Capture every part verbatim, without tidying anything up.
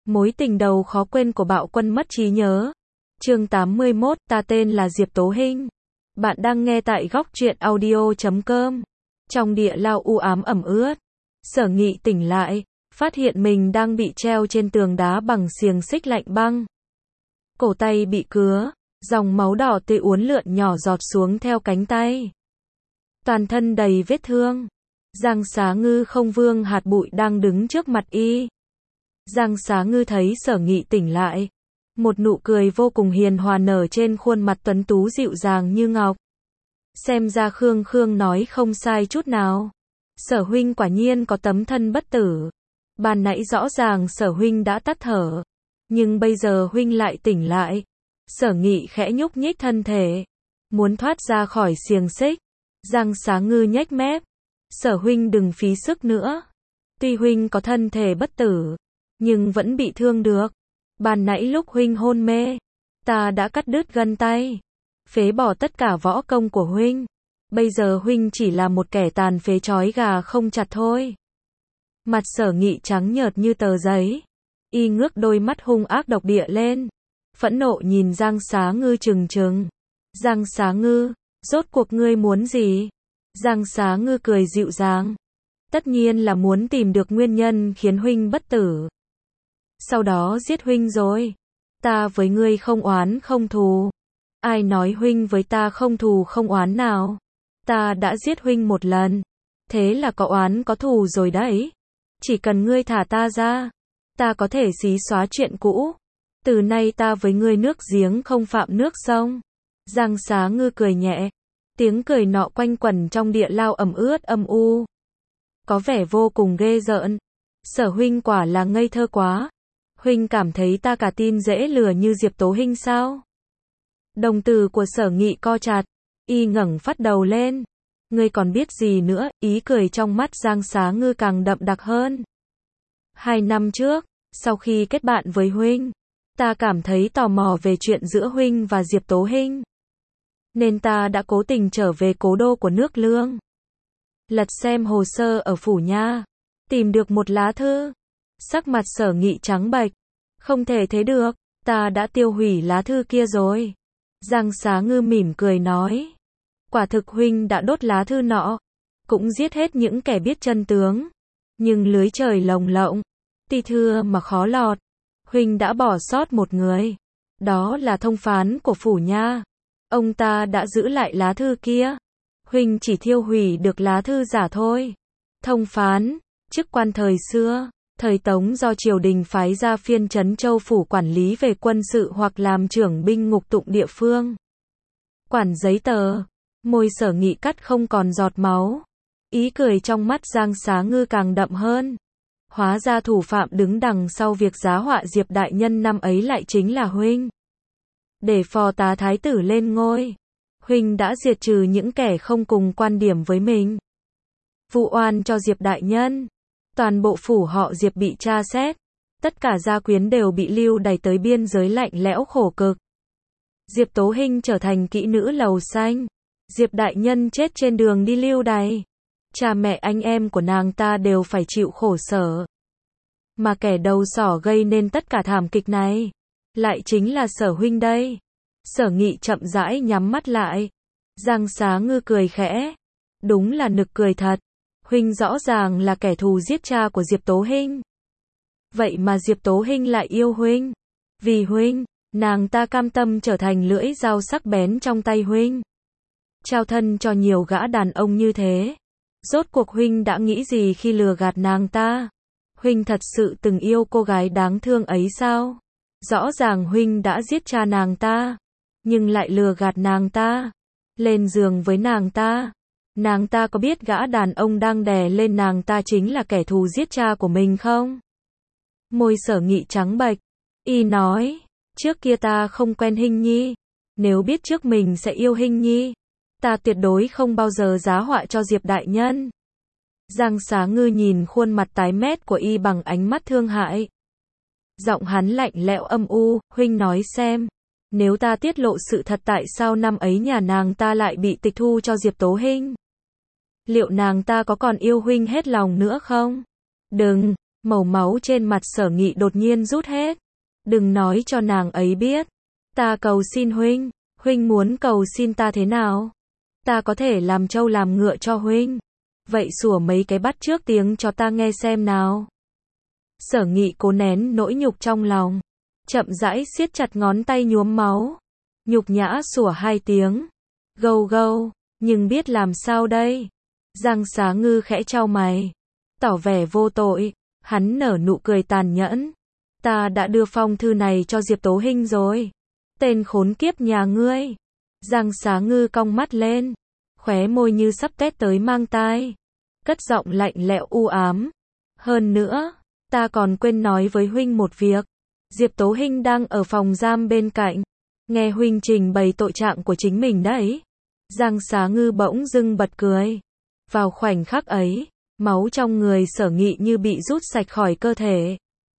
Mối tình đầu khó quên của Bạo Quân mất trí nhớ. Chương tám mươi mốt, ta tên là Diệp Tố Hinh. Bạn đang nghe tại góc truyện audio chấm com. Trong địa lao u ám ẩm ướt, Sở Nghị tỉnh lại, phát hiện mình đang bị treo trên tường đá bằng xiềng xích lạnh băng. Cổ tay bị cứa, dòng máu đỏ tươi uốn lượn nhỏ giọt xuống theo cánh tay. Toàn thân đầy vết thương. Giang Xá Ngư không vương hạt bụi đang đứng trước mặt y. Giang Xá Ngư thấy Sở Nghị tỉnh lại. Một nụ cười vô cùng hiền hòa nở trên khuôn mặt tuấn tú dịu dàng như ngọc. Xem ra Khương Khương nói không sai chút nào. Sở huynh quả nhiên có tấm thân bất tử. Ban nãy rõ ràng Sở huynh đã tắt thở. Nhưng bây giờ huynh lại tỉnh lại. Sở Nghị khẽ nhúc nhích thân thể. Muốn thoát ra khỏi xiềng xích. Giang Xá Ngư nhếch mép. Sở huynh đừng phí sức nữa. Tuy huynh có thân thể bất tử, nhưng vẫn bị thương được. Ban nãy lúc huynh hôn mê, ta đã cắt đứt gân tay, phế bỏ tất cả võ công của huynh. Bây giờ huynh chỉ là một kẻ tàn phế trói gà không chặt thôi. Mặt Sở Nghị trắng nhợt như tờ giấy. Y ngước đôi mắt hung ác độc địa lên, phẫn nộ nhìn Giang Xá Ngư trừng trừng. Giang Xá Ngư, rốt cuộc ngươi muốn gì? Giang Xá Ngư cười dịu dàng. Tất nhiên là muốn tìm được nguyên nhân khiến huynh bất tử. Sau đó giết huynh rồi. Ta với ngươi không oán không thù. Ai nói huynh với ta không thù không oán nào? Ta đã giết huynh một lần. Thế là có oán có thù rồi đấy. Chỉ cần ngươi thả ta ra, ta có thể xí xóa chuyện cũ. Từ nay ta với ngươi nước giếng không phạm nước sông. Giang Xá Ngư cười nhẹ. Tiếng cười nọ quanh quẩn trong địa lao ẩm ướt âm u. Có vẻ vô cùng ghê rợn. Sở huynh quả là ngây thơ quá. Huynh cảm thấy ta cả tin dễ lừa như Diệp Tố Hinh sao? Đồng tử của Sở Nghị co chặt. Y ngẩng phát đầu lên. Ngươi còn biết gì nữa? Ý cười trong mắt Giang Xá Ngư càng đậm đặc hơn. Hai năm trước, sau khi kết bạn với huynh, ta cảm thấy tò mò về chuyện giữa huynh và Diệp Tố Hinh. Nên ta đã cố tình trở về cố đô của nước Lương. Lật xem hồ sơ ở phủ nha. Tìm được một lá thư. Sắc mặt Sở Nghị trắng bệch. Không thể thế được. Ta đã tiêu hủy lá thư kia rồi. Giang Xá Ngư mỉm cười nói. Quả thực huynh đã đốt lá thư nọ. Cũng giết hết những kẻ biết chân tướng. Nhưng lưới trời lồng lộng. Ti thưa mà khó lọt. Huynh đã bỏ sót một người. Đó là thông phán của phủ nha. Ông ta đã giữ lại lá thư kia. Huynh chỉ thiêu hủy được lá thư giả thôi. Thông phán, chức quan thời xưa, thời Tống do triều đình phái ra phiên trấn châu phủ quản lý về quân sự hoặc làm trưởng binh ngục tụng địa phương. Quản giấy tờ, môi Sở Nghị cắt không còn giọt máu. Ý cười trong mắt Giang Xá Ngư càng đậm hơn. Hóa ra thủ phạm đứng đằng sau việc giá họa Diệp đại nhân năm ấy lại chính là huynh. Để phò tá thái tử lên ngôi, huynh đã diệt trừ những kẻ không cùng quan điểm với mình. Vụ oan cho Diệp đại nhân. Toàn bộ phủ họ Diệp bị tra xét. Tất cả gia quyến đều bị lưu đày tới biên giới lạnh lẽo khổ cực. Diệp Tố Hinh trở thành kỹ nữ lầu xanh. Diệp đại nhân chết trên đường đi lưu đày. Cha mẹ anh em của nàng ta đều phải chịu khổ sở. Mà kẻ đầu sỏ gây nên tất cả thảm kịch này, lại chính là Sở huynh đây. Sở Nghị chậm rãi nhắm mắt lại. Giang Xá Ngư cười khẽ. Đúng là nực cười thật. Huynh rõ ràng là kẻ thù giết cha của Diệp Tố Hinh. Vậy mà Diệp Tố Hinh lại yêu huynh. Vì huynh, nàng ta cam tâm trở thành lưỡi dao sắc bén trong tay huynh. Trao thân cho nhiều gã đàn ông như thế. Rốt cuộc huynh đã nghĩ gì khi lừa gạt nàng ta? Huynh thật sự từng yêu cô gái đáng thương ấy sao? Rõ ràng huynh đã giết cha nàng ta, nhưng lại lừa gạt nàng ta, lên giường với nàng ta. Nàng ta có biết gã đàn ông đang đè lên nàng ta chính là kẻ thù giết cha của mình không? Môi Sở Nghị trắng bệch. Y nói, trước kia ta không quen Hinh Nhi. Nếu biết trước mình sẽ yêu Hinh Nhi, ta tuyệt đối không bao giờ giá họa cho Diệp đại nhân. Giang Xá Ngư nhìn khuôn mặt tái mét của y bằng ánh mắt thương hại. Giọng hắn lạnh lẽo âm u. Huynh nói xem, nếu ta tiết lộ sự thật tại sao năm ấy nhà nàng ta lại bị tịch thu cho Diệp Tố Hinh? Liệu nàng ta có còn yêu huynh hết lòng nữa không? Đừng, Màu máu trên mặt Sở Nghị đột nhiên rút hết. Đừng nói cho nàng ấy biết. Ta cầu xin huynh. Huynh muốn cầu xin ta thế nào? Ta có thể làm trâu làm ngựa cho huynh. Vậy sủa mấy cái bắt trước tiếng cho ta nghe xem nào. Sở Nghị cố nén nỗi nhục trong lòng. Chậm rãi siết chặt ngón tay nhuốm máu. Nhục nhã sủa hai tiếng. Gâu gâu. Nhưng biết làm sao đây? Giang Xá Ngư khẽ chau mày. Tỏ vẻ vô tội. Hắn nở nụ cười tàn nhẫn. Ta đã đưa phong thư này cho Diệp Tố Hinh rồi. Tên khốn kiếp nhà ngươi. Giang Xá Ngư cong mắt lên. Khóe môi như sắp tét tới mang tai. Cất giọng lạnh lẽo u ám. Hơn nữa, ta còn quên nói với huynh một việc. Diệp Tố Hinh đang ở phòng giam bên cạnh. Nghe huynh trình bày tội trạng của chính mình đấy. Giang Xá Ngư bỗng dưng bật cười. Vào khoảnh khắc ấy, máu trong người Sở Nghị như bị rút sạch khỏi cơ thể.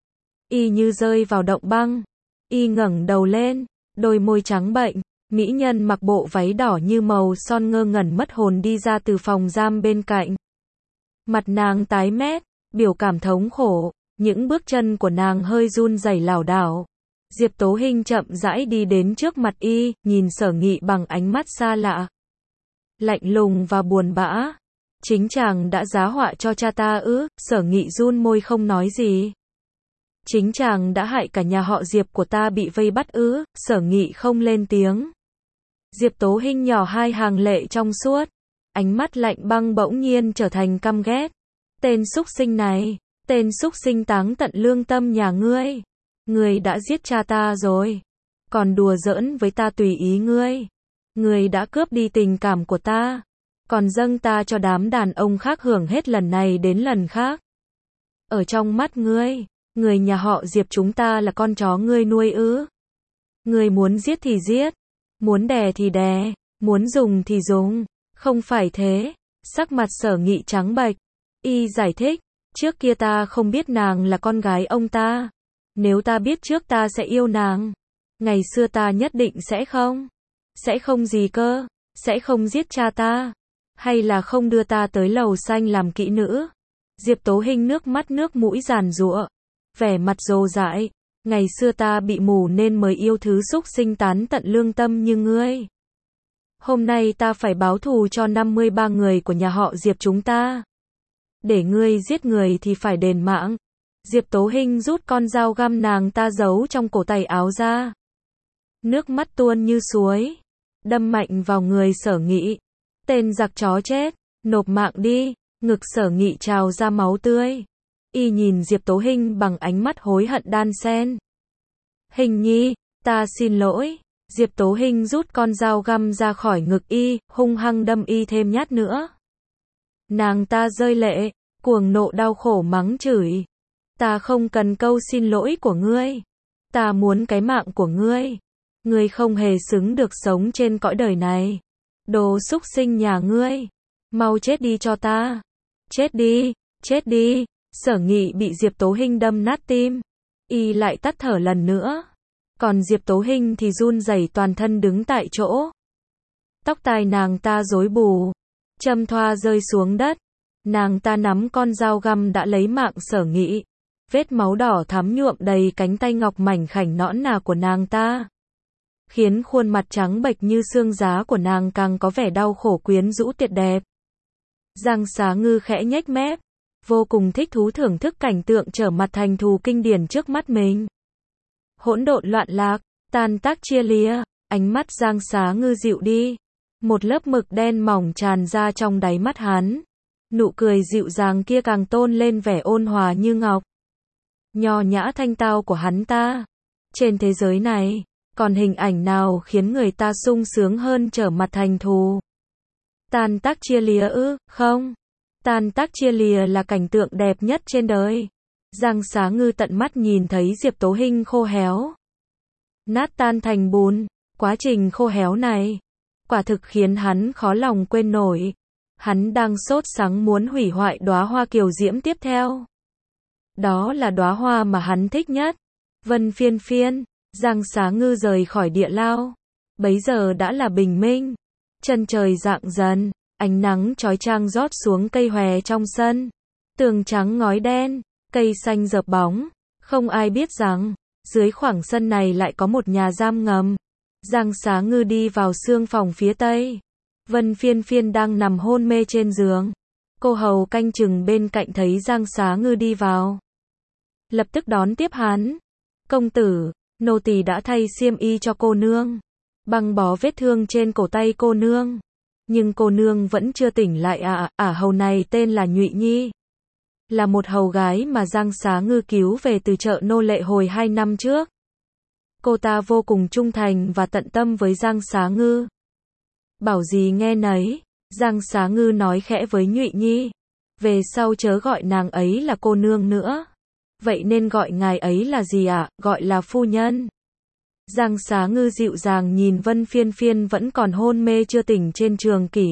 Y như rơi vào động băng. Y ngẩng đầu lên, đôi môi trắng bệnh. Mỹ nhân mặc bộ váy đỏ như màu son ngơ ngẩn mất hồn đi ra từ phòng giam bên cạnh. Mặt nàng tái mét, biểu cảm thống khổ, những bước chân của nàng hơi run rẩy lảo đảo. Diệp Tố Hinh chậm rãi đi đến trước mặt y, nhìn Sở Nghị bằng ánh mắt xa lạ. Lạnh lùng và buồn bã. Chính chàng đã giá họa cho cha ta ư? Sở Nghị run môi không nói gì. Chính chàng đã hại cả nhà họ Diệp của ta bị vây bắt ư? Sở Nghị không lên tiếng. Diệp Tố Hinh nhỏ hai hàng lệ trong suốt. Ánh mắt lạnh băng bỗng nhiên trở thành căm ghét. Tên súc sinh này, tên súc sinh táng tận lương tâm nhà ngươi. Ngươi đã giết cha ta rồi. Còn đùa giỡn với ta tùy ý ngươi. Ngươi đã cướp đi tình cảm của ta. Còn dâng ta cho đám đàn ông khác hưởng hết lần này đến lần khác. Ở trong mắt ngươi, người nhà họ Diệp chúng ta là con chó ngươi nuôi ư? Ngươi muốn giết thì giết. Muốn đè thì đè. Muốn dùng thì dùng. Không phải thế. Sắc mặt Sở Nghị trắng bệch. Y giải thích. Trước kia ta không biết nàng là con gái ông ta. Nếu ta biết trước ta sẽ yêu nàng. Ngày xưa ta nhất định sẽ không. Sẽ không gì cơ. Sẽ không giết cha ta. Hay là không đưa ta tới lầu xanh làm kỹ nữ. Diệp Tố Hinh nước mắt nước mũi giàn giụa. Vẻ mặt rồ dại. Ngày xưa ta bị mù nên mới yêu thứ xúc sinh tán tận lương tâm như ngươi. Hôm nay ta phải báo thù cho năm mươi ba người của nhà họ Diệp chúng ta. Để ngươi giết người thì phải đền mạng. Diệp Tố Hinh rút con dao găm nàng ta giấu trong cổ tay áo ra. Nước mắt tuôn như suối. Đâm mạnh vào người Sở Nghị. Tên giặc chó chết. Nộp mạng đi. Ngực Sở Nghị trào ra máu tươi. Y nhìn Diệp Tố Hinh bằng ánh mắt hối hận đan xen. Hình nhi, ta xin lỗi. Diệp Tố Hinh rút con dao găm ra khỏi ngực y, hung hăng đâm y thêm nhát nữa. Nàng ta rơi lệ, cuồng nộ đau khổ mắng chửi. Ta không cần câu xin lỗi của ngươi. Ta muốn cái mạng của ngươi. Ngươi không hề xứng được sống trên cõi đời này. Đồ súc sinh nhà ngươi. Mau chết đi cho ta. Chết đi, chết đi. Sở Nghị bị Diệp Tố Hinh đâm nát tim. Y lại tắt thở lần nữa. Còn Diệp Tố Hinh thì run rẩy toàn thân đứng tại chỗ. Tóc tai nàng ta rối bù. Châm thoa rơi xuống đất. Nàng ta nắm con dao găm đã lấy mạng Sở Nghị. Vết máu đỏ thắm nhuộm đầy cánh tay ngọc mảnh khảnh nõn nà của nàng ta. Khiến khuôn mặt trắng bệch như xương giá của nàng càng có vẻ đau khổ quyến rũ tuyệt đẹp. Giang Xá Ngư khẽ nhếch mép. Vô cùng thích thú thưởng thức cảnh tượng trở mặt thành thù kinh điển trước mắt mình. Hỗn độn loạn lạc, tan tác chia lìa, ánh mắt Giang Xá Ngư dịu đi. Một lớp mực đen mỏng tràn ra trong đáy mắt hắn. Nụ cười dịu dàng kia càng tôn lên vẻ ôn hòa như ngọc. Nho nhã thanh tao của hắn ta. Trên thế giới này, còn hình ảnh nào khiến người ta sung sướng hơn trở mặt thành thù? Tan tác chia lìa ư? Không. Tan tác chia lìa là cảnh tượng đẹp nhất trên đời. Giang Xá Ngư tận mắt nhìn thấy Diệp Tố Hinh khô héo. Nát tan thành bùn. Quá trình khô héo này, quả thực khiến hắn khó lòng quên nổi. Hắn đang sốt sắng muốn hủy hoại đóa hoa kiều diễm tiếp theo. Đó là đóa hoa mà hắn thích nhất. Vân phiên phiên, Giang Xá Ngư rời khỏi địa lao. Bấy giờ đã là bình minh. Chân trời rạng dần. Ánh nắng chói chang rót xuống cây hòe trong sân. Tường trắng ngói đen. cây xanh rợp bóng. Không ai biết rằng, dưới khoảng sân này lại có một nhà giam ngầm. Giang Xá Ngư đi vào xương phòng phía tây. Vân Phiên Phiên đang nằm hôn mê trên giường. Cô hầu canh chừng bên cạnh thấy Giang Xá Ngư đi vào, lập tức đón tiếp hắn. Công tử, nô tỳ đã thay xiêm y cho cô nương, băng bó vết thương trên cổ tay cô nương. Nhưng cô nương vẫn chưa tỉnh lại à, ả hầu này tên là Nhụy Nhi. Là một hầu gái mà Giang Xá Ngư cứu về từ chợ nô lệ hồi hai năm trước. Cô ta vô cùng trung thành và tận tâm với Giang Xá Ngư. Bảo gì nghe nấy, Giang Xá Ngư nói khẽ với Nhụy Nhi. Về sau chớ gọi nàng ấy là cô nương nữa. Vậy nên gọi ngài ấy là gì ạ? À? Gọi là phu nhân. Giang Xá Ngư dịu dàng nhìn Vân Phiên Phiên vẫn còn hôn mê chưa tỉnh trên trường kỷ.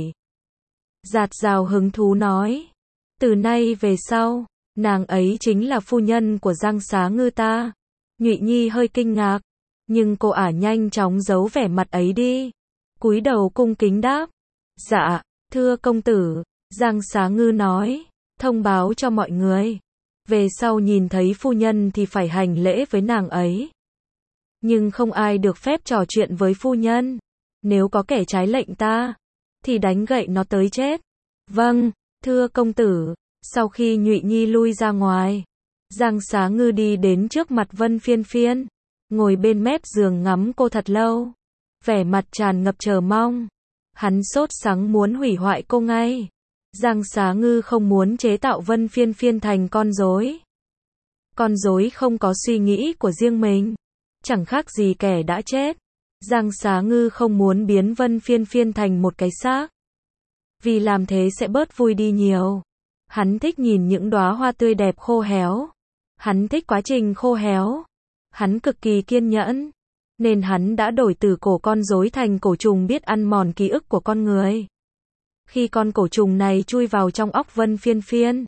Dạt dào hứng thú nói. Từ nay về sau, nàng ấy chính là phu nhân của Giang Xá Ngư ta. Nhụy Nhi hơi kinh ngạc, nhưng cô ả nhanh chóng giấu vẻ mặt ấy đi. Cúi đầu cung kính đáp. Dạ, thưa công tử, Giang Xá Ngư nói, thông báo cho mọi người. Về sau nhìn thấy phu nhân thì phải hành lễ với nàng ấy. Nhưng không ai được phép trò chuyện với phu nhân. Nếu có kẻ trái lệnh ta, thì đánh gậy nó tới chết. Vâng, thưa công tử. Sau khi Nhụy Nhi lui ra ngoài, Giang Xá Ngư đi đến trước mặt Vân Phiên Phiên, ngồi bên mép giường ngắm cô thật lâu, vẻ mặt tràn ngập chờ mong. Hắn sốt sắng muốn hủy hoại cô ngay. Giang Xá Ngư không muốn chế tạo Vân Phiên Phiên thành con rối. Con rối không có suy nghĩ của riêng mình, chẳng khác gì kẻ đã chết. Giang Xá Ngư không muốn biến Vân Phiên Phiên thành một cái xác, vì làm thế sẽ bớt vui đi nhiều. Hắn thích nhìn những đóa hoa tươi đẹp khô héo. Hắn thích quá trình khô héo. Hắn cực kỳ kiên nhẫn, nên hắn đã đổi từ cổ con rối thành cổ trùng biết ăn mòn ký ức của con người. Khi con cổ trùng này chui vào trong óc Vân Phiên Phiên,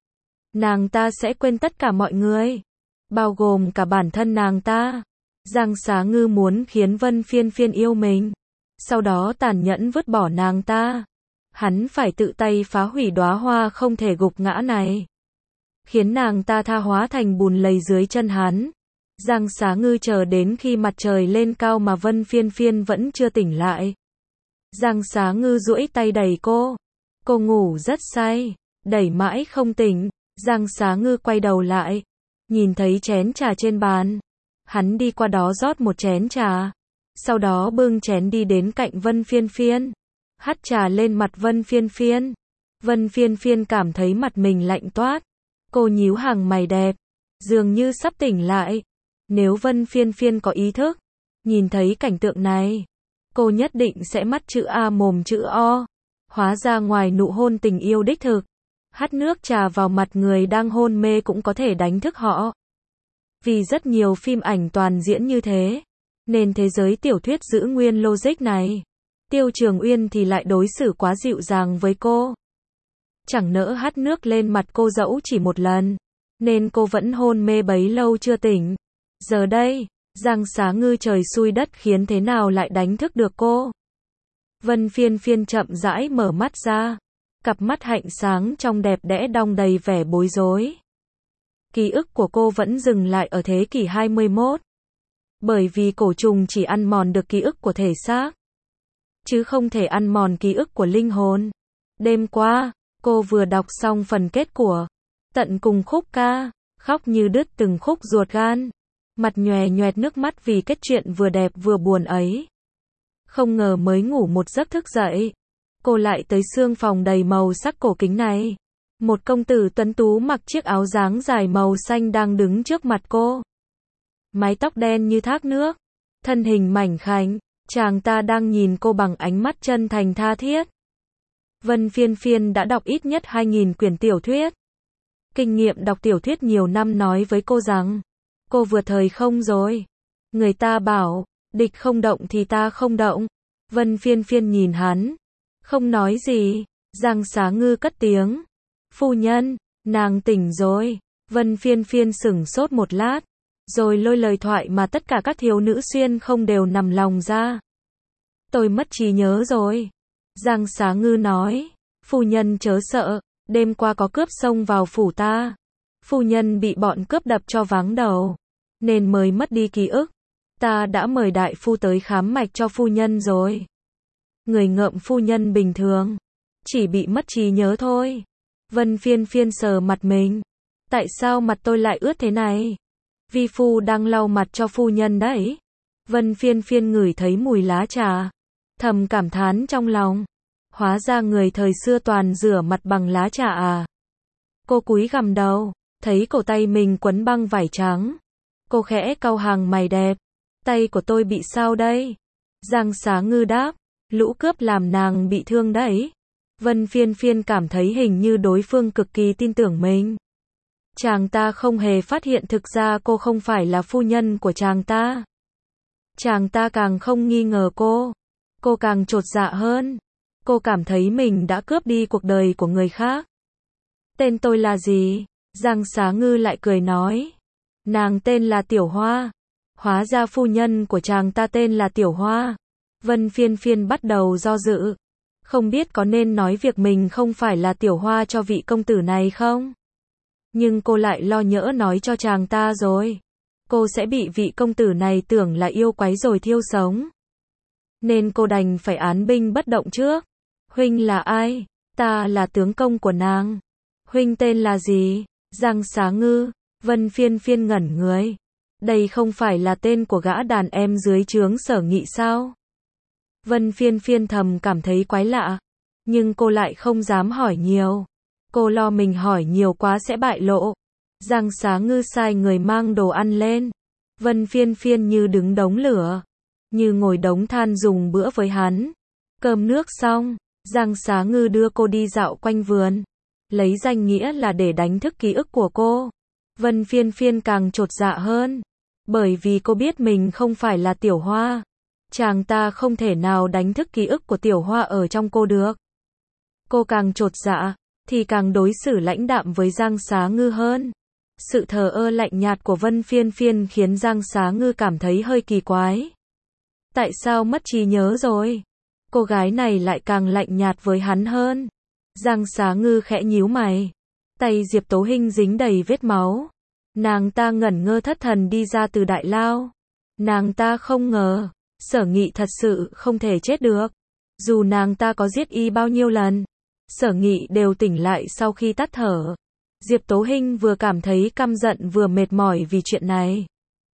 nàng ta sẽ quên tất cả mọi người, bao gồm cả bản thân nàng ta. Giang Xá Ngư muốn khiến Vân Phiên Phiên yêu mình, sau đó tàn nhẫn vứt bỏ nàng ta. Hắn phải tự tay phá hủy đóa hoa không thể gục ngã này, khiến nàng ta tha hóa thành bùn lầy dưới chân hắn. Giang Xá Ngư chờ đến khi mặt trời lên cao mà Vân Phiên Phiên vẫn chưa tỉnh lại. Giang Xá Ngư duỗi tay đẩy cô. Cô ngủ rất say, đẩy mãi không tỉnh. Giang Xá Ngư quay đầu lại, nhìn thấy chén trà trên bàn. Hắn đi qua đó rót một chén trà, sau đó bưng chén đi đến cạnh Vân Phiên Phiên, hắt trà lên mặt Vân Phiên Phiên. Vân Phiên Phiên cảm thấy mặt mình lạnh toát. Cô nhíu hàng mày đẹp, dường như sắp tỉnh lại. Nếu Vân Phiên Phiên có ý thức, nhìn thấy cảnh tượng này, cô nhất định sẽ mắt chữ A mồm chữ O. Hóa ra ngoài nụ hôn tình yêu đích thực, hắt nước trà vào mặt người đang hôn mê cũng có thể đánh thức họ. Vì rất nhiều phim ảnh toàn diễn như thế, nên thế giới tiểu thuyết giữ nguyên logic này. Tiêu Trường Uyên thì lại đối xử quá dịu dàng với cô. Chẳng nỡ hắt nước lên mặt cô dẫu chỉ một lần, nên cô vẫn hôn mê bấy lâu chưa tỉnh. Giờ đây, Giang Xá Ngư trời xui đất khiến thế nào lại đánh thức được cô. Vân Phiên Phiên chậm rãi mở mắt ra, cặp mắt hạnh sáng trong đẹp đẽ đong đầy vẻ bối rối. Ký ức của cô vẫn dừng lại ở thế kỷ hai mươi mốt. Bởi vì cổ trùng chỉ ăn mòn được ký ức của thể xác, chứ không thể ăn mòn ký ức của linh hồn. Đêm qua, cô vừa đọc xong phần kết của Tận Cùng khúc ca, khóc như đứt từng khúc ruột gan, mặt nhòe nhoẹt nước mắt vì kết chuyện vừa đẹp vừa buồn ấy. Không ngờ mới ngủ một giấc thức dậy, cô lại tới xương phòng đầy màu sắc cổ kính này. Một công tử tuấn tú mặc chiếc áo dáng dài màu xanh đang đứng trước mặt cô. Mái tóc đen như thác nước, thân hình mảnh khảnh, chàng ta đang nhìn cô bằng ánh mắt chân thành tha thiết. Vân Phiên Phiên đã đọc ít nhất hai nghìn quyển tiểu thuyết. Kinh nghiệm đọc tiểu thuyết nhiều năm nói với cô rằng, cô vừa thời không rồi. Người ta bảo, địch không động thì ta không động. Vân Phiên Phiên nhìn hắn, không nói gì. Giang Xá Ngư cất tiếng, phu nhân, nàng tỉnh rồi. Vân Phiên Phiên sửng sốt một lát, rồi lôi lời thoại mà tất cả các thiếu nữ xuyên không đều nằm lòng ra. Tôi mất trí nhớ rồi. Giang Xá Ngư nói, phu nhân chớ sợ, đêm qua có cướp xông vào phủ ta. Phu nhân bị bọn cướp đập cho váng đầu, nên mới mất đi ký ức. Ta đã mời đại phu tới khám mạch cho phu nhân rồi. Người ngợm phu nhân bình thường, chỉ bị mất trí nhớ thôi. Vân Phiên Phiên sờ mặt mình. Tại sao mặt tôi lại ướt thế này? Vi phu đang lau mặt cho phu nhân đấy. Vân Phiên Phiên ngửi thấy mùi lá trà, thầm cảm thán trong lòng. Hóa ra người thời xưa toàn rửa mặt bằng lá trà à. Cô cúi gằm đầu, thấy cổ tay mình quấn băng vải trắng. Cô khẽ cau hàng mày đẹp. Tay của tôi bị sao đây? Giang Xá Ngư đáp, lũ cướp làm nàng bị thương đấy. Vân Phiên Phiên cảm thấy hình như đối phương cực kỳ tin tưởng mình. Chàng ta không hề phát hiện thực ra cô không phải là phu nhân của chàng ta. Chàng ta càng không nghi ngờ cô. Cô càng chột dạ hơn. Cô cảm thấy mình đã cướp đi cuộc đời của người khác. Tên tôi là gì? Giang Xá Ngư lại cười nói. Nàng tên là Tiểu Hoa. Hóa ra phu nhân của chàng ta tên là Tiểu Hoa. Vân Phiên Phiên bắt đầu do dự. Không biết có nên nói việc mình không phải là Tiểu Hoa cho vị công tử này không? Nhưng cô lại lo nhỡ nói cho chàng ta rồi. Cô sẽ bị vị công tử này tưởng là yêu quái rồi thiêu sống. Nên cô đành phải án binh bất động trước. Huynh là ai? Ta là tướng công của nàng. Huynh tên là gì? Giang Xá Ngư. Vân Phiên Phiên ngẩn người. Đây không phải là tên của gã đàn em dưới trướng Sở Nghị sao? Vân Phiên Phiên thầm cảm thấy quái lạ. Nhưng cô lại không dám hỏi nhiều. Cô lo mình hỏi nhiều quá sẽ bại lộ. Giang Xá Ngư sai người mang đồ ăn lên. Vân Phiên Phiên như đứng đống lửa, như ngồi đống than dùng bữa với hắn. Cơm nước xong, Giang Xá Ngư đưa cô đi dạo quanh vườn. Lấy danh nghĩa là để đánh thức ký ức của cô. Vân Phiên Phiên càng chột dạ hơn. Bởi vì cô biết mình không phải là Tiểu Hoa. Chàng ta không thể nào đánh thức ký ức của Tiểu Hoa ở trong cô được. Cô càng chột dạ, thì càng đối xử lãnh đạm với Giang Xá Ngư hơn. Sự thờ ơ lạnh nhạt của Vân Phiên Phiên khiến Giang Xá Ngư cảm thấy hơi kỳ quái. Tại sao mất trí nhớ rồi? Cô gái này lại càng lạnh nhạt với hắn hơn. Giang Xá Ngư khẽ nhíu mày. Tay Diệp Tố Hinh dính đầy vết máu. Nàng ta ngẩn ngơ thất thần đi ra từ đại lao. Nàng ta không ngờ, Sở Nghị thật sự không thể chết được. Dù nàng ta có giết y bao nhiêu lần, Sở Nghị đều tỉnh lại sau khi tắt thở. Diệp Tố Hinh vừa cảm thấy căm giận vừa mệt mỏi vì chuyện này.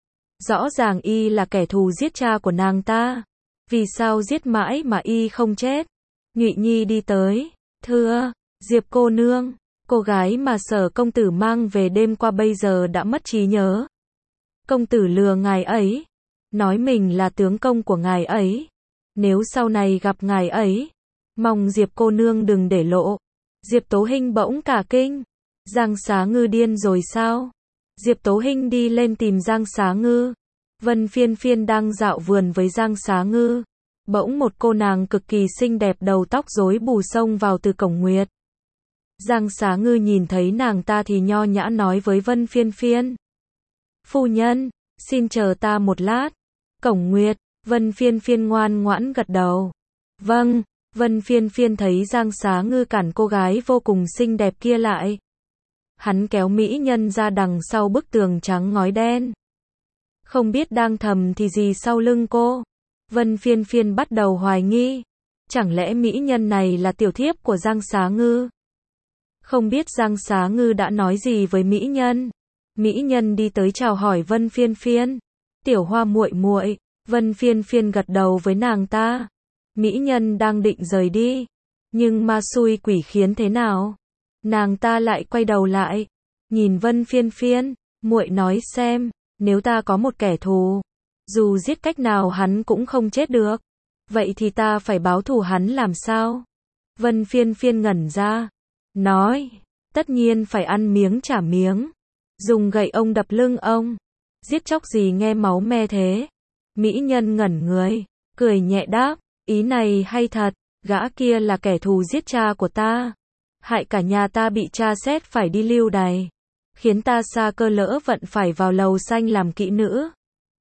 Rõ ràng y là kẻ thù giết cha của nàng ta. Vì sao giết mãi mà y không chết? Nhụy Nhi đi tới. Thưa, Diệp cô nương, cô gái mà Sở công tử mang về đêm qua bây giờ đã mất trí nhớ. Công tử lừa ngài ấy. Nói mình là tướng công của ngài ấy. Nếu sau này gặp ngài ấy, mong Diệp cô nương đừng để lộ. Diệp Tố Hinh bỗng cả kinh. Giang Xá Ngư điên rồi sao? Diệp Tố Hinh đi lên tìm Giang Xá Ngư. Vân Phiên Phiên đang dạo vườn với Giang Xá Ngư. Bỗng một cô nàng cực kỳ xinh đẹp đầu tóc rối bù xông vào từ cổng nguyệt. Giang Xá Ngư nhìn thấy nàng ta thì nho nhã nói với Vân Phiên Phiên. Phu nhân, xin chờ ta một lát. Cổng nguyệt, Vân Phiên Phiên ngoan ngoãn gật đầu. Vâng, Vân Phiên Phiên thấy Giang Xá Ngư cản cô gái vô cùng xinh đẹp kia lại. Hắn kéo mỹ nhân ra đằng sau bức tường trắng ngói đen. Không biết đang thầm thì gì sau lưng cô. Vân Phiên Phiên bắt đầu hoài nghi. Chẳng lẽ mỹ nhân này là tiểu thiếp của Giang Xá Ngư? Không biết Giang Xá Ngư đã nói gì với mỹ nhân. Mỹ nhân đi tới chào hỏi Vân Phiên Phiên. Tiểu Hoa muội muội. Vân Phiên Phiên gật đầu với nàng ta. Mỹ nhân đang định rời đi. Nhưng ma xui quỷ khiến thế nào? Nàng ta lại quay đầu lại. Nhìn Vân Phiên Phiên. Muội nói xem, nếu ta có một kẻ thù, dù giết cách nào hắn cũng không chết được. Vậy thì ta phải báo thù hắn làm sao? Vân Phiên Phiên ngẩn ra. Nói, tất nhiên phải ăn miếng trả miếng. Dùng gậy ông đập lưng ông. Giết chóc gì nghe máu me thế? Mỹ nhân ngẩn người, cười nhẹ đáp, ý này hay thật, gã kia là kẻ thù giết cha của ta. Hại cả nhà ta bị cha xét phải đi lưu đày. Khiến ta xa cơ lỡ vận phải vào lầu xanh làm kỹ nữ.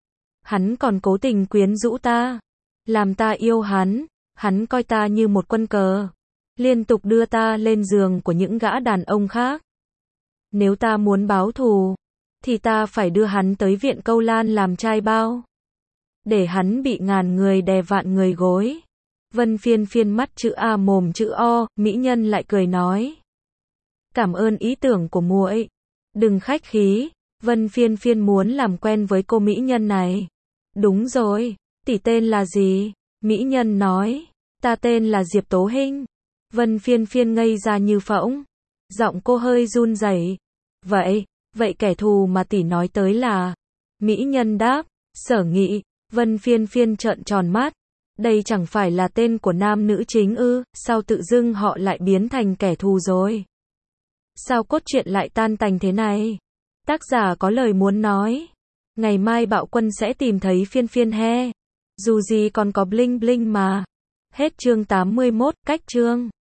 Hắn còn cố tình quyến rũ ta. Làm ta yêu hắn. Hắn coi ta như một quân cờ. Liên tục đưa ta lên giường của những gã đàn ông khác. Nếu ta muốn báo thù, thì ta phải đưa hắn tới viện Câu Lan làm trai bao. Để hắn bị ngàn người đè vạn người gối. Vân Phiên Phiên mắt chữ A mồm chữ O, mỹ nhân lại cười nói. Cảm ơn ý tưởng của muội. Đừng khách khí, Vân Phiên Phiên muốn làm quen với cô mỹ nhân này. Đúng rồi, tỷ tên là gì? Mỹ nhân nói. Ta tên là Diệp Tố Hinh. Vân Phiên Phiên ngây ra như phỗng. Giọng cô hơi run rẩy. Vậy, vậy kẻ thù mà tỷ nói tới là? Mỹ nhân đáp. Sở Nghị. Vân Phiên Phiên trợn tròn mắt. Đây chẳng phải là tên của nam nữ chính ư, sao tự dưng họ lại biến thành kẻ thù rồi? Sao cốt truyện lại tan tành thế này? Tác giả có lời muốn nói. Ngày mai Bạo Quân sẽ tìm thấy Phiên Phiên he. Dù gì còn có bling bling mà. Hết chương tám mươi mốt, cách chương.